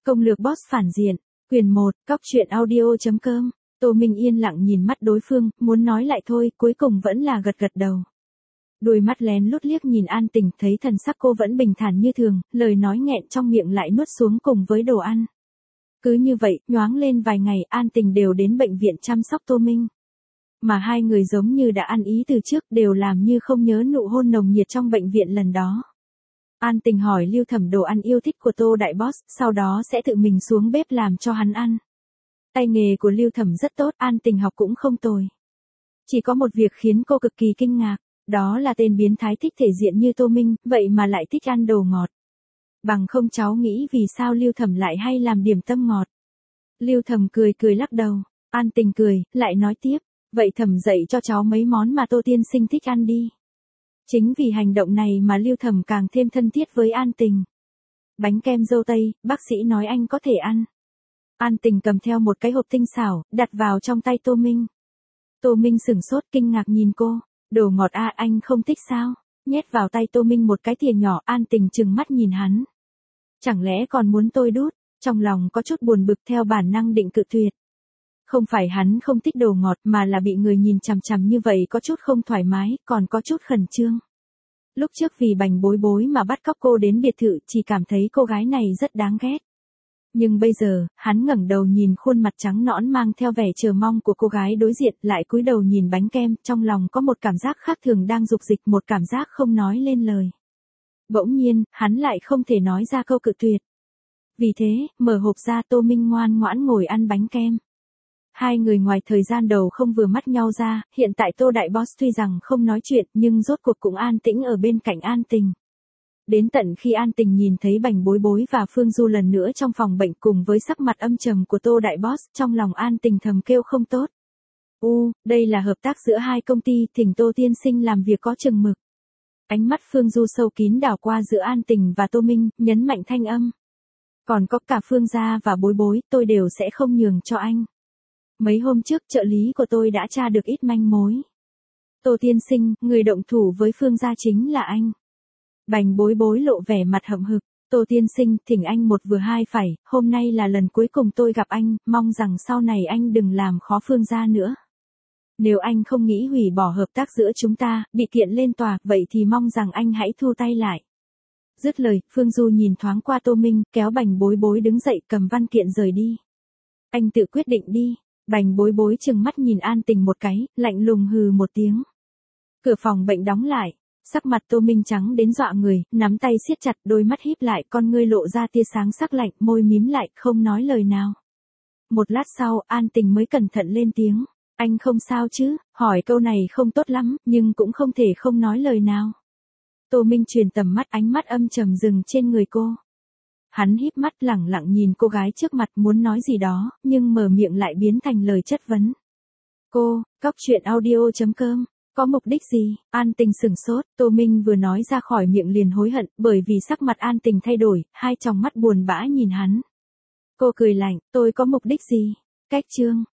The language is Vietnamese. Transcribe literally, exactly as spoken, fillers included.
Công lược boss phản diện, quyền một, cóc truyện audio chấm com. Tô Minh yên lặng nhìn mắt đối phương, muốn nói lại thôi, cuối cùng vẫn là gật gật đầu. Đôi mắt lén lút liếc nhìn An Tình, thấy thần sắc cô vẫn bình thản như thường, lời nói nghẹn trong miệng lại nuốt xuống cùng với đồ ăn. Cứ như vậy, nhoáng lên vài ngày, An Tình đều đến bệnh viện chăm sóc Tô Minh. Mà hai người giống như đã ăn ý từ trước, đều làm như không nhớ nụ hôn nồng nhiệt trong bệnh viện lần đó. An Tình hỏi Lưu Thẩm đồ ăn yêu thích của Tô Đại Boss, sau đó sẽ tự mình xuống bếp làm cho hắn ăn. Tay nghề của Lưu Thẩm rất tốt, An Tình học cũng không tồi. Chỉ có một việc khiến cô cực kỳ kinh ngạc, đó là tên biến thái thích thể diện như Tô Minh, vậy mà lại thích ăn đồ ngọt. Bằng không cháu nghĩ vì sao Lưu Thẩm lại hay làm điểm tâm ngọt. Lưu Thẩm cười cười lắc đầu, An Tình cười, lại nói tiếp, vậy Thẩm dạy cho cháu mấy món mà Tô tiên sinh thích ăn đi. Chính vì hành động này mà Lưu Thẩm càng thêm thân thiết với An Tình. Bánh kem dâu tây, bác sĩ nói anh có thể ăn. An Tình cầm theo một cái hộp tinh xảo, đặt vào trong tay Tô Minh. Tô Minh sửng sốt kinh ngạc nhìn cô, đồ ngọt à, anh không thích sao? Nhét vào tay Tô Minh một cái thìa nhỏ, An Tình trừng mắt nhìn hắn. Chẳng lẽ còn muốn tôi đút, trong lòng có chút buồn bực theo bản năng định cự tuyệt. Không phải hắn không thích đồ ngọt mà là bị người nhìn chằm chằm như vậy có chút không thoải mái, còn có chút khẩn trương. Lúc trước vì Bành Bối Bối mà bắt cóc cô đến biệt thự, chỉ cảm thấy cô gái này rất đáng ghét. Nhưng bây giờ, hắn ngẩng đầu nhìn khuôn mặt trắng nõn mang theo vẻ chờ mong của cô gái đối diện, lại cúi đầu nhìn bánh kem, trong lòng có một cảm giác khác thường đang dục dịch, một cảm giác không nói lên lời. Bỗng nhiên, hắn lại không thể nói ra câu cự tuyệt. Vì thế, mở hộp ra, Tô Minh ngoan ngoãn ngồi ăn bánh kem. Hai người ngoài thời gian đầu không vừa mắt nhau ra, hiện tại Tô Đại Boss tuy rằng không nói chuyện nhưng rốt cuộc cũng an tĩnh ở bên cạnh An Tình. Đến tận khi An Tình nhìn thấy Bành Bối Bối và Phương Du lần nữa trong phòng bệnh cùng với sắc mặt âm trầm của Tô Đại Boss, trong lòng An Tình thầm kêu không tốt. U, đây là hợp tác giữa hai công ty, thỉnh Tô tiên sinh làm việc có chừng mực. Ánh mắt Phương Du sâu kín đảo qua giữa An Tình và Tô Minh, nhấn mạnh thanh âm. Còn có cả Phương Gia và Bối Bối, tôi đều sẽ không nhường cho anh. Mấy hôm trước trợ lý của tôi đã tra được ít manh mối. Tô tiên sinh, người động thủ với Phương Gia chính là anh. Bành Bối Bối lộ vẻ mặt hậm hực. Tô tiên sinh, thỉnh anh một vừa hai phải, hôm nay là lần cuối cùng tôi gặp anh, mong rằng sau này anh đừng làm khó Phương Gia nữa. Nếu anh không nghĩ hủy bỏ hợp tác giữa chúng ta, bị kiện lên tòa, vậy thì mong rằng anh hãy thu tay lại. Dứt lời, Phương Du nhìn thoáng qua Tô Minh, kéo Bành Bối Bối đứng dậy cầm văn kiện rời đi. Anh tự quyết định đi. Bành Bối Bối trừng mắt nhìn An Tình một cái, lạnh lùng hừ một tiếng. Cửa phòng bệnh đóng lại, sắc mặt Tô Minh trắng đến dọa người, nắm tay siết chặt, đôi mắt híp lại, con ngươi lộ ra tia sáng sắc lạnh, môi mím lại, không nói lời nào. Một lát sau, An Tình mới cẩn thận lên tiếng, anh không sao chứ? Hỏi câu này không tốt lắm, nhưng cũng không thể không nói lời nào. Tô Minh truyền tầm mắt, ánh mắt âm trầm dừng trên người cô. Hắn híp mắt lẳng lặng nhìn cô gái trước mặt, muốn nói gì đó, nhưng mở miệng lại biến thành lời chất vấn. Cô, cóc truyện audio chấm com, có mục đích gì? An Tình sửng sốt, Tô Minh vừa nói ra khỏi miệng liền hối hận, bởi vì sắc mặt An Tình thay đổi, hai tròng mắt buồn bã nhìn hắn. Cô cười lạnh, tôi có mục đích gì? Cách chương.